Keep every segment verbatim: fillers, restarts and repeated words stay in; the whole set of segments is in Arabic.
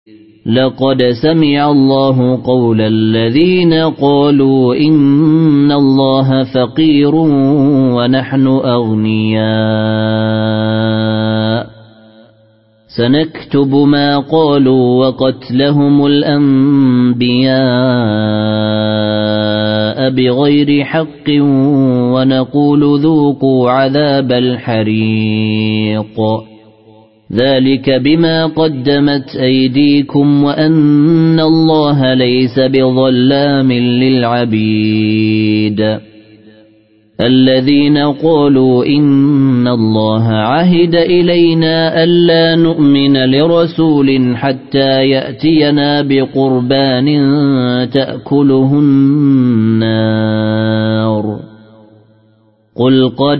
لقد سمع الله قول الذين قالوا إن الله فقير ونحن أغنياء سنكتب ما قالوا وقتلهم الأنبياء بغير حق ونقول ذوقوا عذاب الحريق ذلك بما قدمت أيديكم وأن الله ليس بظلام للعبيد الذين قالوا إن الله عهد إلينا ألا نؤمن لرسول حتى يأتينا بقربان تأكله النار قل قد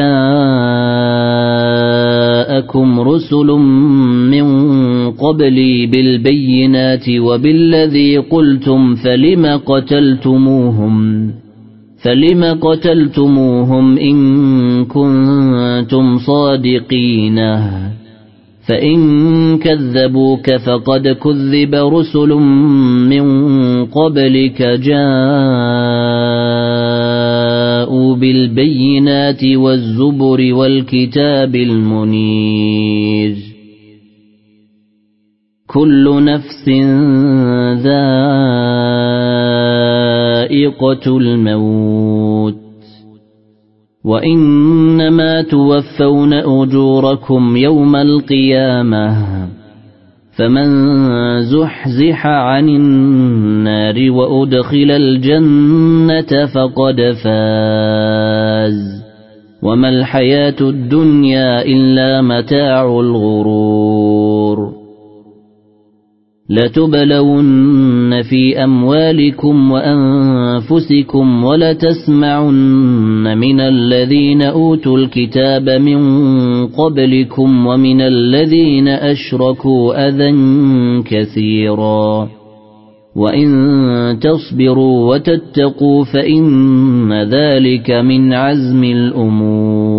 جاءكم رسل من قبلي بالبينات وبالذي قلتم فلم قتلتموهم فلم قتلتموهم إن كنتم صادقين فإن كذبوك فقد كذب رسل من قبلك جاءوا بالبينات والزبر والكتاب المنير كل نفس ذائقة الموت وإنما توفون أجوركم يوم القيامة فمن زحزح عن النار وأدخل الجنة فقد فاز وما الحياة الدنيا إلا متاع الغرور لتبلون في أموالكم وأنفسكم ولتسمعن من الذين أوتوا الكتاب من قبلكم ومن الذين أشركوا أذى كثيرا وإن تصبروا وتتقوا فإن ذلك من عزم الأمور